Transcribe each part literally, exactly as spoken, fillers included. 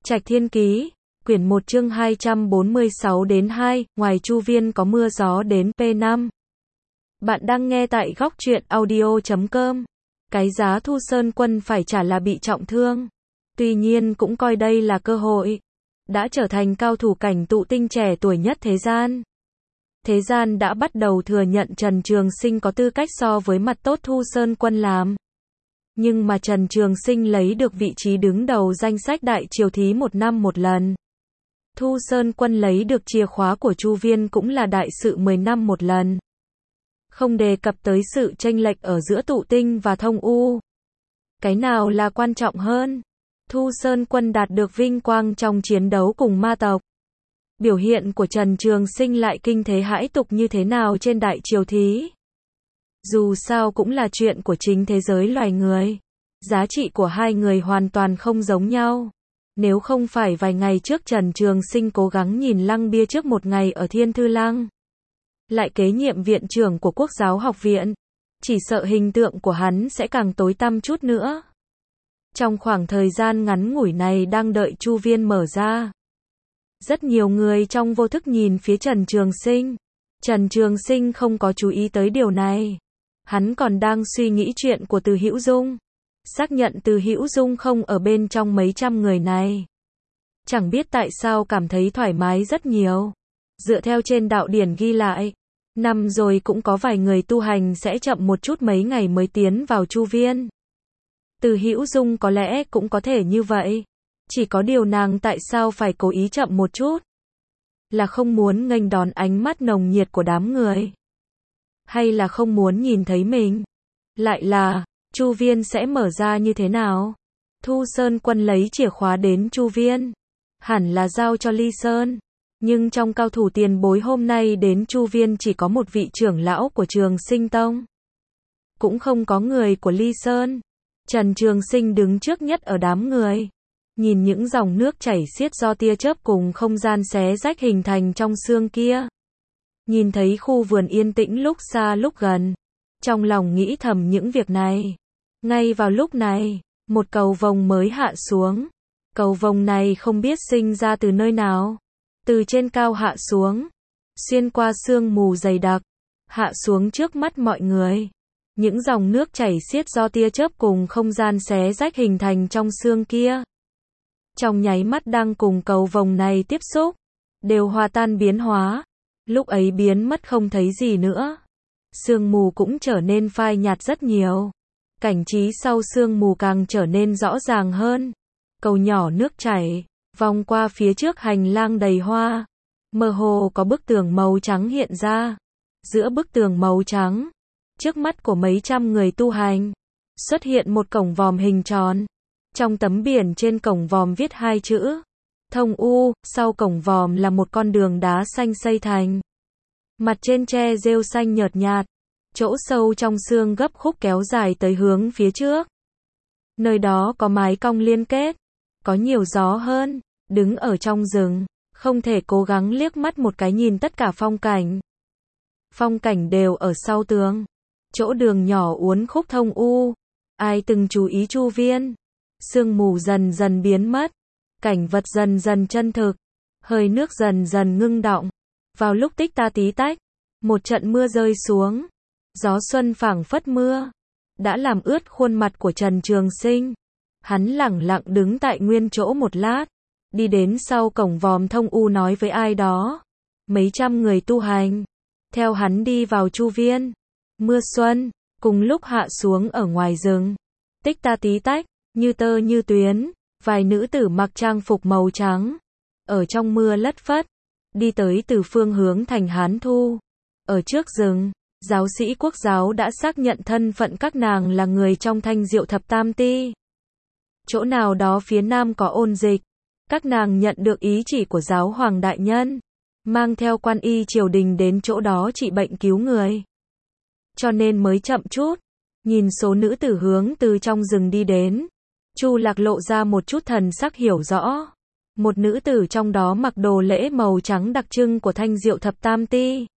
Trạch Thiên Ký, quyển một chương hai trăm bốn mươi sáu đến hai, ngoài Chu Viên có mưa gió đến P năm. Bạn đang nghe tại góc truyện audio chấm com. Cái giá Thu Sơn Quân phải trả là bị trọng thương. Tuy nhiên cũng coi đây là cơ hội. Đã trở thành cao thủ cảnh tụ tinh trẻ tuổi nhất thế gian. Thế gian đã bắt đầu thừa nhận Trần Trường Sinh có tư cách so với mặt tốt Thu Sơn Quân làm. Nhưng mà Trần Trường Sinh lấy được vị trí đứng đầu danh sách đại triều thí một năm một lần. Thu Sơn Quân lấy được chìa khóa của Chu Viên cũng là đại sự mười năm một lần. Không đề cập tới sự chênh lệch ở giữa tụ tinh và thông u. Cái nào là quan trọng hơn? Thu Sơn Quân đạt được vinh quang trong chiến đấu cùng ma tộc. Biểu hiện của Trần Trường Sinh lại kinh thế hãi tục như thế nào trên đại triều thí? Dù sao cũng là chuyện của chính thế giới loài người. Giá trị của hai người hoàn toàn không giống nhau. Nếu không phải vài ngày trước Trần Trường Sinh cố gắng nhìn Lăng Bia trước một ngày ở Thiên Thư Lăng, lại kế nhiệm viện trưởng của Quốc giáo học viện, chỉ sợ hình tượng của hắn sẽ càng tối tăm chút nữa. Trong khoảng thời gian ngắn ngủi này đang đợi Chu Viên mở ra, rất nhiều người trong vô thức nhìn phía Trần Trường Sinh. Trần Trường Sinh không có chú ý tới điều này. Hắn còn đang suy nghĩ chuyện của Từ Hữu Dung. Xác nhận Từ Hữu Dung không ở bên trong mấy trăm người này. Chẳng biết tại sao cảm thấy thoải mái rất nhiều. Dựa theo trên đạo điển ghi lại, năm rồi cũng có vài người tu hành sẽ chậm một chút mấy ngày mới tiến vào Chu Viên. Từ Hữu Dung có lẽ cũng có thể như vậy. Chỉ có điều nàng tại sao phải cố ý chậm một chút? Là không muốn nghênh đón ánh mắt nồng nhiệt của đám người? Hay là không muốn nhìn thấy mình? Lại là, Chu Viên sẽ mở ra như thế nào? Thu Sơn Quân lấy chìa khóa đến Chu Viên. Hẳn là giao cho Ly Sơn. Nhưng trong cao thủ tiền bối hôm nay đến Chu Viên chỉ có một vị trưởng lão của Trường Sinh Tông. Cũng không có người của Ly Sơn. Trần Trường Sinh đứng trước nhất ở đám người. Nhìn những dòng nước chảy xiết do tia chớp cùng không gian xé rách hình thành trong xương kia. Nhìn thấy khu vườn yên tĩnh lúc xa lúc gần. Trong lòng nghĩ thầm những việc này. Ngay vào lúc này, một cầu vồng mới hạ xuống. Cầu vồng này không biết sinh ra từ nơi nào. Từ trên cao hạ xuống. Xuyên qua sương mù dày đặc. Hạ xuống trước mắt mọi người. Những dòng nước chảy xiết do tia chớp cùng không gian xé rách hình thành trong xương kia. Trong nháy mắt đang cùng cầu vồng này tiếp xúc. Đều hòa tan biến hóa. Lúc ấy biến mất không thấy gì nữa. Sương mù cũng trở nên phai nhạt rất nhiều. Cảnh trí sau sương mù càng trở nên rõ ràng hơn. Cầu nhỏ nước chảy, vòng qua phía trước hành lang đầy hoa. Mơ hồ có bức tường màu trắng hiện ra. Giữa bức tường màu trắng, trước mắt của mấy trăm người tu hành, xuất hiện một cổng vòm hình tròn. Trong tấm biển trên cổng vòm viết hai chữ Thông U, sau cổng vòm là một con đường đá xanh xây thành. Mặt trên tre rêu xanh nhợt nhạt. Chỗ sâu trong xương gấp khúc kéo dài tới hướng phía trước. Nơi đó có mái cong liên kết. Có nhiều gió hơn. Đứng ở trong rừng, không thể cố gắng liếc mắt một cái nhìn tất cả phong cảnh. Phong cảnh đều ở sau tường. Chỗ đường nhỏ uốn khúc thông u. Ai từng chú ý Chu Viên? Sương mù dần dần biến mất. Cảnh vật dần dần chân thực. Hơi nước dần dần ngưng đọng. Vào lúc tích ta tí tách, một trận mưa rơi xuống. Gió xuân phảng phất mưa, đã làm ướt khuôn mặt của Trần Trường Sinh. Hắn lẳng lặng đứng tại nguyên chỗ một lát, đi đến sau cổng vòm thông u nói với ai đó. Mấy trăm người tu hành, theo hắn đi vào Chu Viên. Mưa xuân, cùng lúc hạ xuống ở ngoài rừng. Tích ta tí tách, như tơ như tuyến, vài nữ tử mặc trang phục màu trắng. Ở trong mưa lất phất, đi tới từ phương hướng thành Hán Thu. Ở trước rừng, giáo sĩ Quốc giáo đã xác nhận thân phận các nàng là người trong Thanh Diệu Thập Tam Ti. Chỗ nào đó phía nam có ôn dịch. Các nàng nhận được ý chỉ của giáo hoàng đại nhân, mang theo quan y triều đình đến chỗ đó trị bệnh cứu người. Cho nên mới chậm chút. Nhìn số nữ tử hướng từ trong rừng đi đến, Chu Lạc lộ ra một chút thần sắc hiểu rõ. Một nữ tử trong đó mặc đồ lễ màu trắng đặc trưng của Thanh Diệu Thập Tam Ti.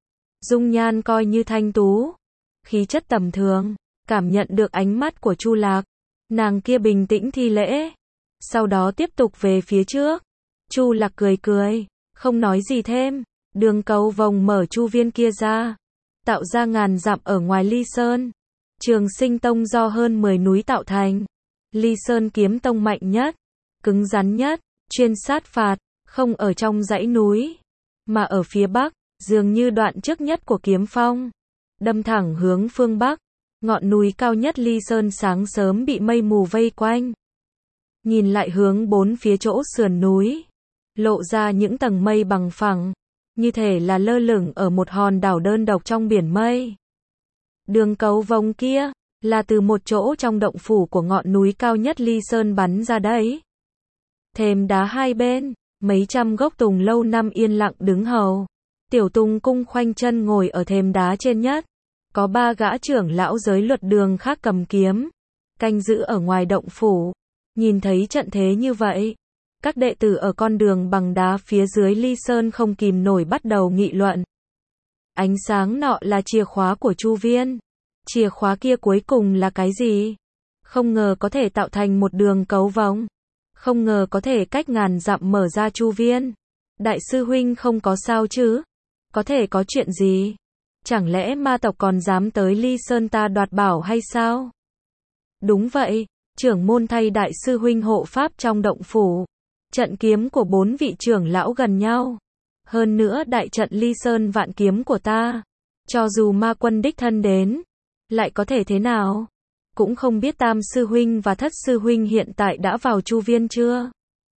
Dung nhan coi như thanh tú, khí chất tầm thường. Cảm nhận được ánh mắt của Chu Lạc, nàng kia bình tĩnh thi lễ. sau đó tiếp tục về phía trước. Chu Lạc cười cười, không nói gì thêm. Đường cầu vòng mở chu viên kia ra, tạo ra ngàn dặm ở ngoài Ly Sơn. Trường Sinh Tông do hơn mười núi tạo thành. Ly Sơn kiếm tông mạnh nhất, cứng rắn nhất, chuyên sát phạt, không ở trong dãy núi, mà ở phía bắc, dường như đoạn trước nhất của kiếm phong, đâm thẳng hướng phương bắc. Ngọn núi cao nhất Ly Sơn sáng sớm bị mây mù vây quanh. Nhìn lại hướng bốn phía chỗ sườn núi, lộ ra những tầng mây bằng phẳng, như thể là lơ lửng ở một hòn đảo đơn độc trong biển mây. Đường cầu vòng kia, là từ một chỗ trong động phủ của ngọn núi cao nhất Ly Sơn bắn ra đấy. Thềm đá hai bên, mấy trăm gốc tùng lâu năm yên lặng đứng hầu. Tiểu Tùng cung khoanh chân ngồi ở thềm đá trên nhất. Có ba gã trưởng lão giới luật đường khác cầm kiếm, canh giữ ở ngoài động phủ. Nhìn thấy trận thế như vậy, các đệ tử ở con đường bằng đá phía dưới Ly Sơn không kìm nổi bắt đầu nghị luận. Ánh sáng nọ là chìa khóa của chu viên. Chìa khóa kia cuối cùng là cái gì? Không ngờ có thể tạo thành một đường cấu vòng. Không ngờ có thể cách ngàn dặm mở ra chu viên. Đại sư huynh không có sao chứ? Có thể có chuyện gì? Chẳng lẽ ma tộc còn dám tới Ly Sơn ta đoạt bảo hay sao? Đúng vậy, trưởng môn thay đại sư huynh hộ pháp trong động phủ. Trận kiếm của bốn vị trưởng lão gần nhau. Hơn nữa đại trận Ly Sơn vạn kiếm của ta. Cho dù ma quân đích thân đến, lại có thể thế nào? Cũng không biết tam sư huynh và thất sư huynh hiện tại đã vào chu viên chưa?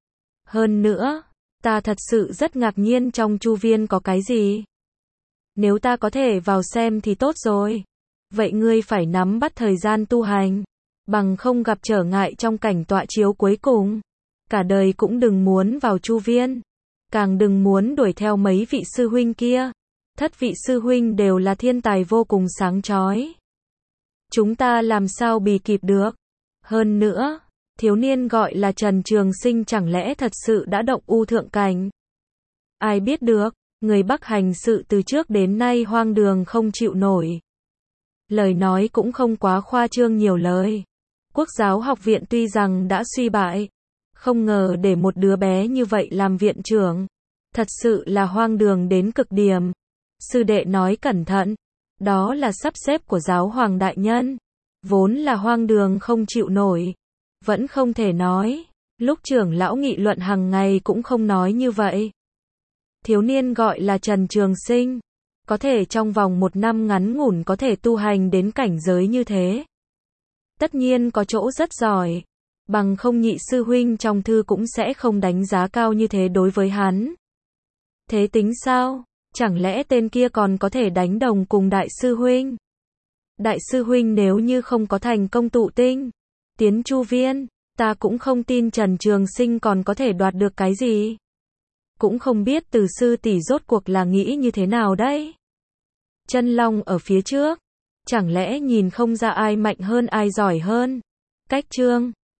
Hơn nữa, ta thật sự rất ngạc nhiên trong chu viên có cái gì? Nếu ta có thể vào xem thì tốt rồi. Vậy ngươi phải nắm bắt thời gian tu hành, bằng không gặp trở ngại trong cảnh tọa chiếu cuối cùng. Cả đời cũng đừng muốn vào chu viên, càng đừng muốn đuổi theo mấy vị sư huynh kia. Thất vị sư huynh đều là thiên tài vô cùng sáng chói. Chúng ta làm sao bì kịp được? Hơn nữa, thiếu niên gọi là Trần Trường Sinh chẳng lẽ thật sự đã động u thượng cảnh? Ai biết được, người Bắc hành sự từ trước đến nay hoang đường không chịu nổi. Lời nói cũng không quá khoa trương nhiều lời. Quốc giáo học viện tuy rằng đã suy bại, không ngờ để một đứa bé như vậy làm viện trưởng. Thật sự là hoang đường đến cực điểm. Sư đệ nói cẩn thận, đó là sắp xếp của giáo hoàng đại nhân. Vốn là hoang đường không chịu nổi. Vẫn không thể nói. Lúc trưởng lão nghị luận hàng ngày cũng không nói như vậy. Thiếu niên gọi là Trần Trường Sinh, có thể trong vòng một năm ngắn ngủn có thể tu hành đến cảnh giới như thế. Tất nhiên có chỗ rất giỏi, bằng không nhị sư huynh trong thư cũng sẽ không đánh giá cao như thế đối với hắn. Thế tính sao? Chẳng lẽ tên kia còn có thể đánh đồng cùng đại sư huynh? Đại sư huynh nếu như không có thành công tụ tinh, tiến chu viên, ta cũng không tin Trần Trường Sinh còn có thể đoạt được cái gì. Cũng không biết từ sư tỷ rốt cuộc là nghĩ như thế nào đấy. Chân long ở phía trước, chẳng lẽ nhìn không ra ai mạnh hơn ai giỏi hơn? Cách chương